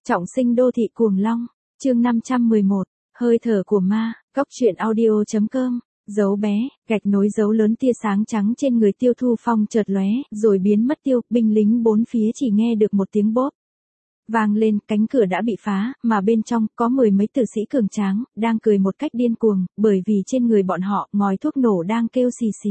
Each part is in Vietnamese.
Trọng sinh đô thị cuồng long, chương 511, hơi thở của ma, góc truyện audio.com, dấu bé, gạch nối dấu lớn tia sáng trắng trên người Tiêu Thu Phong chợt lóe, rồi biến mất tiêu, binh lính bốn phía chỉ nghe được một tiếng bốp. Vang lên, cánh cửa đã bị phá, mà bên trong có mười mấy tử sĩ cường tráng, đang cười một cách điên cuồng, bởi vì trên người bọn họ, ngòi thuốc nổ đang kêu xì xì.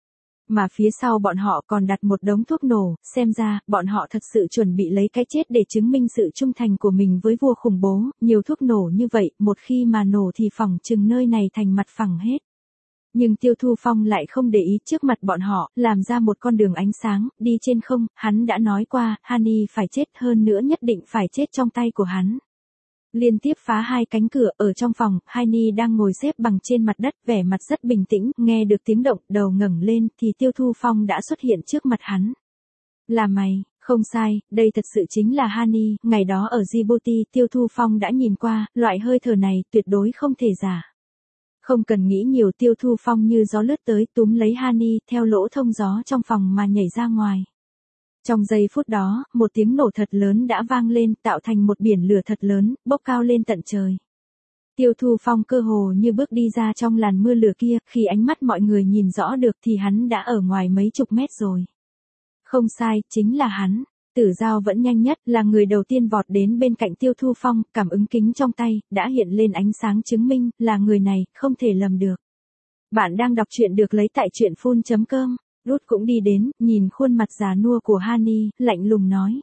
Mà phía sau bọn họ còn đặt một đống thuốc nổ, xem ra, bọn họ thật sự chuẩn bị lấy cái chết để chứng minh sự trung thành của mình với vua khủng bố, nhiều thuốc nổ như vậy, một khi mà nổ thì phỏng chừng nơi này thành mặt phẳng hết. Nhưng Tiêu Thu Phong lại không để ý trước mặt bọn họ, làm ra một con đường ánh sáng, đi trên không, hắn đã nói qua, Hani phải chết hơn nữa nhất định phải chết trong tay của hắn. Liên tiếp phá hai cánh cửa ở trong phòng, Hani đang ngồi xếp bằng trên mặt đất, vẻ mặt rất bình tĩnh, nghe được tiếng động, đầu ngẩng lên thì Tiêu Thu Phong đã xuất hiện trước mặt hắn. Là mày, không sai, đây thật sự chính là Hani, ngày đó ở Djibouti Tiêu Thu Phong đã nhìn qua, loại hơi thở này tuyệt đối không thể giả. Không cần nghĩ nhiều, Tiêu Thu Phong như gió lướt tới túm lấy Hani theo lỗ thông gió trong phòng mà nhảy ra ngoài. Trong giây phút đó, một tiếng nổ thật lớn đã vang lên, tạo thành một biển lửa thật lớn, bốc cao lên tận trời. Tiêu Thu Phong cơ hồ như bước đi ra trong làn mưa lửa kia, khi ánh mắt mọi người nhìn rõ được thì hắn đã ở ngoài mấy chục mét rồi. Không sai, chính là hắn. Tử Giao vẫn nhanh nhất, là người đầu tiên vọt đến bên cạnh Tiêu Thu Phong, cảm ứng kính trong tay, đã hiện lên ánh sáng chứng minh, là người này, không thể lầm được. Bạn đang đọc truyện được lấy tại truyện full.com. Ruth cũng đi đến, nhìn khuôn mặt già nua của Hani, lạnh lùng nói.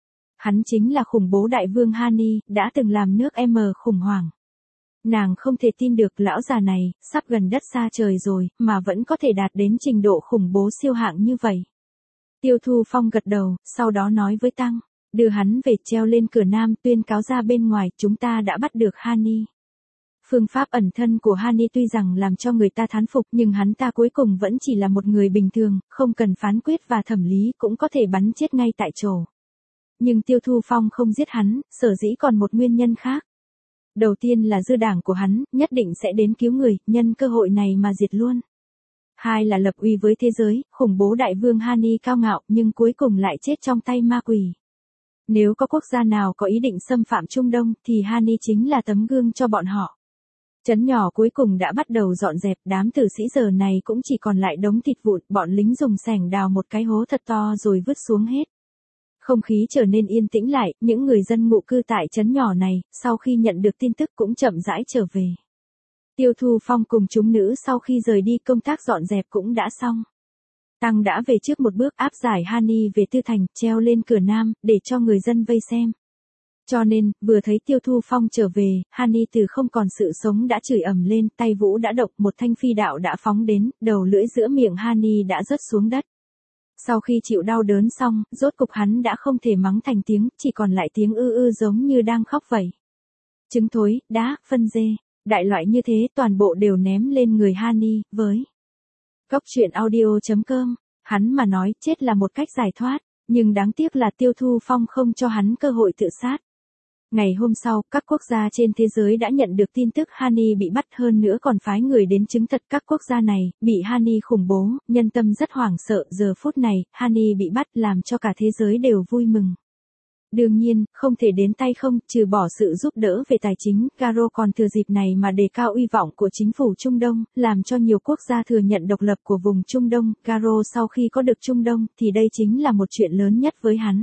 Hắn chính là khủng bố đại vương Hani, đã từng làm nước M khủng hoảng. Nàng không thể tin được lão già này, sắp gần đất xa trời rồi, mà vẫn có thể đạt đến trình độ khủng bố siêu hạng như vậy. Tiêu Thu Phong gật đầu, sau đó nói với Tăng, đưa hắn về treo lên cửa nam, tuyên cáo ra bên ngoài, chúng ta đã bắt được Hani. Phương pháp ẩn thân của Hani tuy rằng làm cho người ta thán phục, nhưng hắn ta cuối cùng vẫn chỉ là một người bình thường, không cần phán quyết và thẩm lý cũng có thể bắn chết ngay tại chỗ. Nhưng Tiêu Thu Phong không giết hắn, sở dĩ còn một nguyên nhân khác. Đầu tiên là dư đảng của hắn, nhất định sẽ đến cứu người, nhân cơ hội này mà diệt luôn. Hai là lập uy với thế giới, khủng bố đại vương Hani cao ngạo, nhưng cuối cùng lại chết trong tay ma quỷ. Nếu có quốc gia nào có ý định xâm phạm Trung Đông, thì Hani chính là tấm gương cho bọn họ. Trấn nhỏ cuối cùng đã bắt đầu dọn dẹp, đám tử sĩ giờ này cũng chỉ còn lại đống thịt vụn, bọn lính dùng xẻng đào một cái hố thật to rồi vứt xuống hết. Không khí trở nên yên tĩnh lại, những người dân ngụ cư tại trấn nhỏ này, sau khi nhận được tin tức cũng chậm rãi trở về. Tiêu Thu Phong cùng chúng nữ sau khi rời đi công tác dọn dẹp cũng đã xong. Tăng đã về trước một bước áp giải Hani về Tư Thành, treo lên cửa nam, để cho người dân vây xem. Cho nên, vừa thấy Tiêu Thu Phong trở về, Hani từ không còn sự sống đã chửi ầm lên, tay vũ đã động, một thanh phi đạo đã phóng đến, đầu lưỡi giữa miệng Hani đã rớt xuống đất. Sau khi chịu đau đớn xong, rốt cục hắn đã không thể mắng thành tiếng, chỉ còn lại tiếng ư ư giống như đang khóc vậy. Trứng thối, đá, phân dê, đại loại như thế toàn bộ đều ném lên người Hani, với góc truyện audio.com, hắn mà nói chết là một cách giải thoát, nhưng đáng tiếc là Tiêu Thu Phong không cho hắn cơ hội tự sát. Ngày hôm sau, các quốc gia trên thế giới đã nhận được tin tức Hani bị bắt, hơn nữa còn phái người đến chứng thật các quốc gia này, bị Hani khủng bố, nhân tâm rất hoảng sợ, giờ phút này, Hani bị bắt làm cho cả thế giới đều vui mừng. Đương nhiên, không thể đến tay không, trừ bỏ sự giúp đỡ về tài chính, Garo còn thừa dịp này mà đề cao uy vọng của chính phủ Trung Đông, làm cho nhiều quốc gia thừa nhận độc lập của vùng Trung Đông. Garo sau khi có được Trung Đông, thì đây chính là một chuyện lớn nhất với hắn.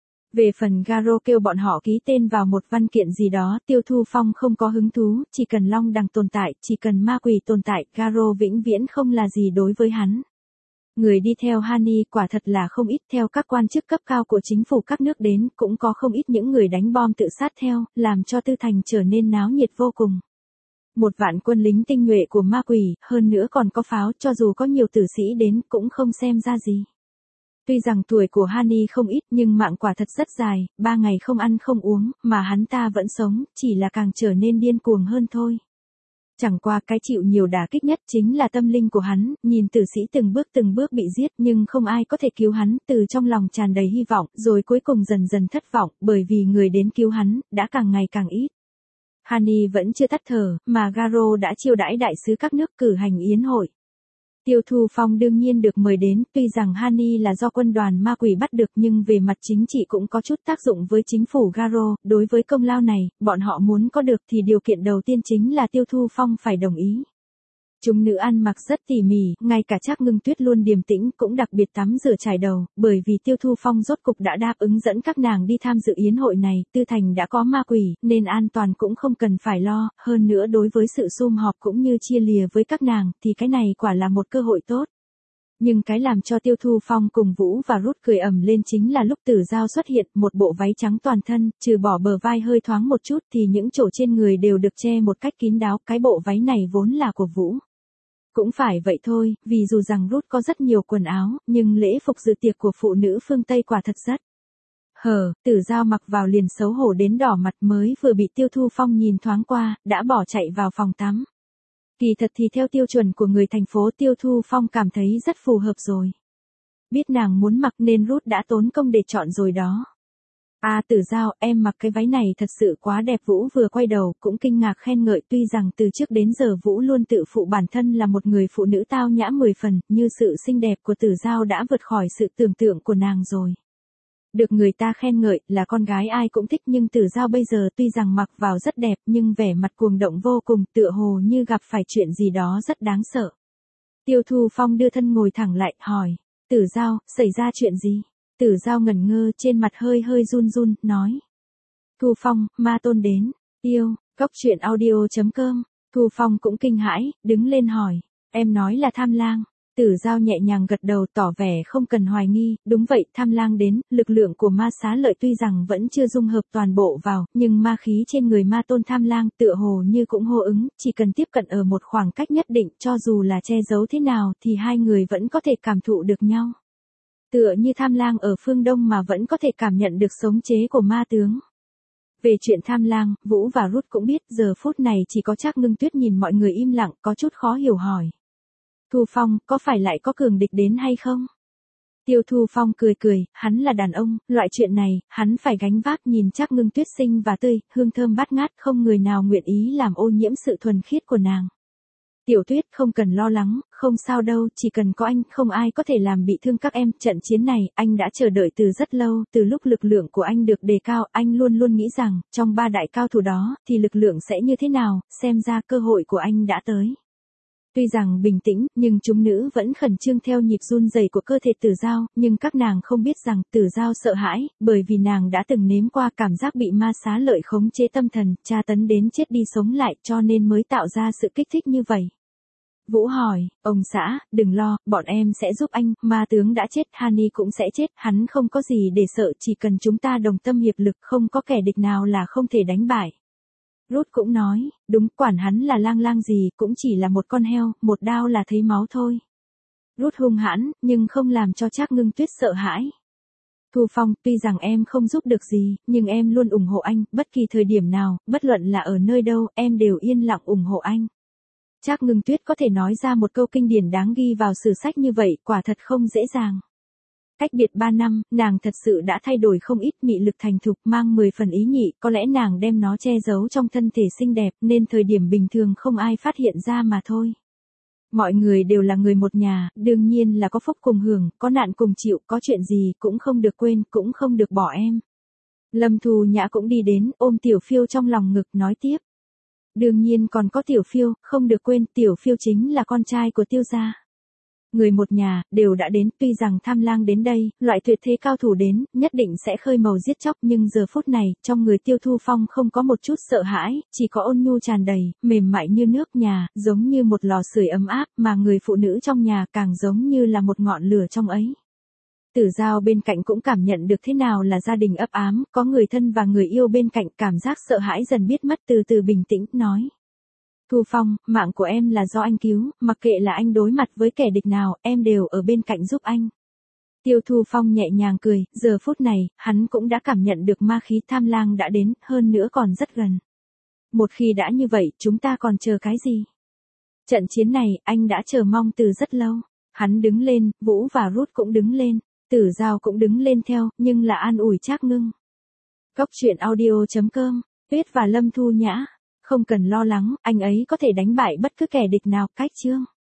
Về phần Garo kêu bọn họ ký tên vào một văn kiện gì đó, Tiêu Thu Phong không có hứng thú, chỉ cần long đằng tồn tại, chỉ cần ma quỷ tồn tại, Garo vĩnh viễn không là gì đối với hắn. Người đi theo Hani quả thật là không ít, theo các quan chức cấp cao của chính phủ các nước đến, cũng có không ít những người đánh bom tự sát theo, làm cho Tư Thành trở nên náo nhiệt vô cùng. 1.000 quân lính tinh nhuệ của ma quỷ, hơn nữa còn có pháo, cho dù có nhiều tử sĩ đến, cũng không xem ra gì. Tuy rằng tuổi của Hani không ít nhưng mạng quả thật rất dài, 3 ngày không ăn không uống, mà hắn ta vẫn sống, chỉ là càng trở nên điên cuồng hơn thôi. Chẳng qua cái chịu nhiều đả kích nhất chính là tâm linh của hắn, nhìn tử sĩ từng bước bị giết nhưng không ai có thể cứu hắn, từ trong lòng tràn đầy hy vọng, rồi cuối cùng dần dần thất vọng, bởi vì người đến cứu hắn, đã càng ngày càng ít. Hani vẫn chưa tắt thở, mà Garo đã chiêu đãi đại sứ các nước cử hành yến hội. Tiêu Thu Phong đương nhiên được mời đến, tuy rằng Hani là do quân đoàn ma quỷ bắt được nhưng về mặt chính trị cũng có chút tác dụng với chính phủ Garo, đối với công lao này, bọn họ muốn có được thì điều kiện đầu tiên chính là Tiêu Thu Phong phải đồng ý. Chúng nữ ăn mặc rất tỉ mỉ, ngay cả Trác Ngưng Tuyết luôn điềm tĩnh cũng đặc biệt tắm rửa chải đầu, bởi vì Tiêu Thu Phong rốt cục đã đáp ứng dẫn các nàng đi tham dự yến hội này, Tư Thành đã có ma quỷ, nên an toàn cũng không cần phải lo, hơn nữa đối với sự sum họp cũng như chia lìa với các nàng, thì cái này quả là một cơ hội tốt. Nhưng cái làm cho Tiêu Thu Phong cùng Vũ và Rút cười ầm lên chính là lúc Tử Giao xuất hiện, một bộ váy trắng toàn thân, trừ bỏ bờ vai hơi thoáng một chút thì những chỗ trên người đều được che một cách kín đáo, cái bộ váy này vốn là của Vũ. Cũng phải vậy thôi, vì dù rằng Rút có rất nhiều quần áo, nhưng lễ phục dự tiệc của phụ nữ phương Tây quả thật rất Tử Giao mặc vào liền xấu hổ đến đỏ mặt, mới vừa bị Tiêu Thu Phong nhìn thoáng qua, đã bỏ chạy vào phòng tắm. Kỳ thật thì theo tiêu chuẩn của người thành phố, Tiêu Thu Phong cảm thấy rất phù hợp rồi. Biết nàng muốn mặc nên Rút đã tốn công để chọn rồi đó. À Tử Giao, em mặc cái váy này thật sự quá đẹp. Vũ vừa quay đầu cũng kinh ngạc khen ngợi, tuy rằng từ trước đến giờ Vũ luôn tự phụ bản thân là một người phụ nữ tao nhã 10 phần, như sự xinh đẹp của Tử Giao đã vượt khỏi sự tưởng tượng của nàng rồi. Được người ta khen ngợi là con gái ai cũng thích, nhưng Tử Giao bây giờ tuy rằng mặc vào rất đẹp nhưng vẻ mặt cuồng động vô cùng, tựa hồ như gặp phải chuyện gì đó rất đáng sợ. Tiêu Thu Phong đưa thân ngồi thẳng lại, hỏi, Tử Giao, xảy ra chuyện gì? Tử Giao ngẩn ngơ, trên mặt hơi run run, nói. Thu Phong, ma tôn đến. Cóc truyện audio.com. Thu Phong cũng kinh hãi, đứng lên hỏi, em nói là Tham Lang. Tử Giao nhẹ nhàng gật đầu tỏ vẻ không cần hoài nghi, đúng vậy, Tham Lang đến, lực lượng của ma xá lợi tuy rằng vẫn chưa dung hợp toàn bộ vào, nhưng ma khí trên người ma tôn Tham Lang tựa hồ như cũng hô ứng, chỉ cần tiếp cận ở một khoảng cách nhất định, cho dù là che giấu thế nào thì hai người vẫn có thể cảm thụ được nhau. Tựa như Tham Lang ở phương Đông mà vẫn có thể cảm nhận được sống chế của ma tướng. Về chuyện Tham Lang, Vũ và Rút cũng biết, giờ phút này chỉ có Trác Ngưng Tuyết nhìn mọi người im lặng, có chút khó hiểu hỏi. Thu Phong, có phải lại có cường địch đến hay không? Tiêu Thu Phong cười, hắn là đàn ông, loại chuyện này, hắn phải gánh vác. Nhìn Trác Ngưng Tuyết xinh và tươi, hương thơm bát ngát, không người nào nguyện ý làm ô nhiễm sự thuần khiết của nàng. Tiểu Tuyết không cần lo lắng, không sao đâu, chỉ cần có anh, không ai có thể làm bị thương các em. Trận chiến này, anh đã chờ đợi từ rất lâu, từ lúc lực lượng của anh được đề cao, anh luôn nghĩ rằng, trong ba đại cao thủ đó, thì lực lượng sẽ như thế nào, xem ra cơ hội của anh đã tới. Tuy rằng bình tĩnh, nhưng chúng nữ vẫn khẩn trương theo nhịp run rẩy của cơ thể Tử Giao, nhưng các nàng không biết rằng, Tử Giao sợ hãi, bởi vì nàng đã từng nếm qua cảm giác bị ma xá lợi khống chế tâm thần, tra tấn đến chết đi sống lại, cho nên mới tạo ra sự kích thích như vậy. Vũ hỏi, ông xã, đừng lo, bọn em sẽ giúp anh, ma tướng đã chết, Hani cũng sẽ chết, hắn không có gì để sợ, chỉ cần chúng ta đồng tâm hiệp lực, không có kẻ địch nào là không thể đánh bại. Rút cũng nói, đúng, quản hắn là lang gì, cũng chỉ là một con heo, một đao là thấy máu thôi. Rút hung hãn, nhưng không làm cho Trác Ngưng Tuyết sợ hãi. Thu Phong, tuy rằng em không giúp được gì, nhưng em luôn ủng hộ anh, bất kỳ thời điểm nào, bất luận là ở nơi đâu, em đều yên lặng ủng hộ anh. Trác Ngưng Tuyết có thể nói ra một câu kinh điển đáng ghi vào sử sách như vậy, quả thật không dễ dàng. Cách biệt 3 năm, nàng thật sự đã thay đổi không ít, mị lực thành thục, mang 10 phần ý nhị, có lẽ nàng đem nó che giấu trong thân thể xinh đẹp, nên thời điểm bình thường không ai phát hiện ra mà thôi. Mọi người đều là người một nhà, đương nhiên là có phúc cùng hưởng, có nạn cùng chịu, có chuyện gì cũng không được quên, cũng không được bỏ em. Lâm Thu Nhã cũng đi đến, ôm Tiểu Phiêu trong lòng ngực, nói tiếp. Đương nhiên còn có Tiểu Phiêu, không được quên, Tiểu Phiêu chính là con trai của Tiêu gia. Người một nhà, đều đã đến, tuy rằng Tham Lang đến đây, loại tuyệt thế cao thủ đến, nhất định sẽ khơi màu giết chóc, nhưng giờ phút này, trong người Tiêu Thu Phong không có một chút sợ hãi, chỉ có ôn nhu tràn đầy, mềm mại như nước nhà, giống như một lò sưởi ấm áp, mà người phụ nữ trong nhà càng giống như là một ngọn lửa trong ấy. Tử Giao bên cạnh cũng cảm nhận được thế nào là gia đình ấp ám, có người thân và người yêu bên cạnh, cảm giác sợ hãi dần biết mất, từ từ bình tĩnh, nói. Thu Phong, mạng của em là do anh cứu, mặc kệ là anh đối mặt với kẻ địch nào, em đều ở bên cạnh giúp anh. Tiêu Thu Phong nhẹ nhàng cười, giờ phút này, hắn cũng đã cảm nhận được ma khí Tham Lang đã đến, hơn nữa còn rất gần. Một khi đã như vậy, chúng ta còn chờ cái gì? Trận chiến này, anh đã chờ mong từ rất lâu. Hắn đứng lên, Vũ và Rút cũng đứng lên, Tử Giao cũng đứng lên theo, nhưng là an ủi Trác Ngưng. Cóc truyện audio.com, Tuyết và Lâm Thu Nhã. Không cần lo lắng, anh ấy có thể đánh bại bất cứ kẻ địch nào. Cách chương.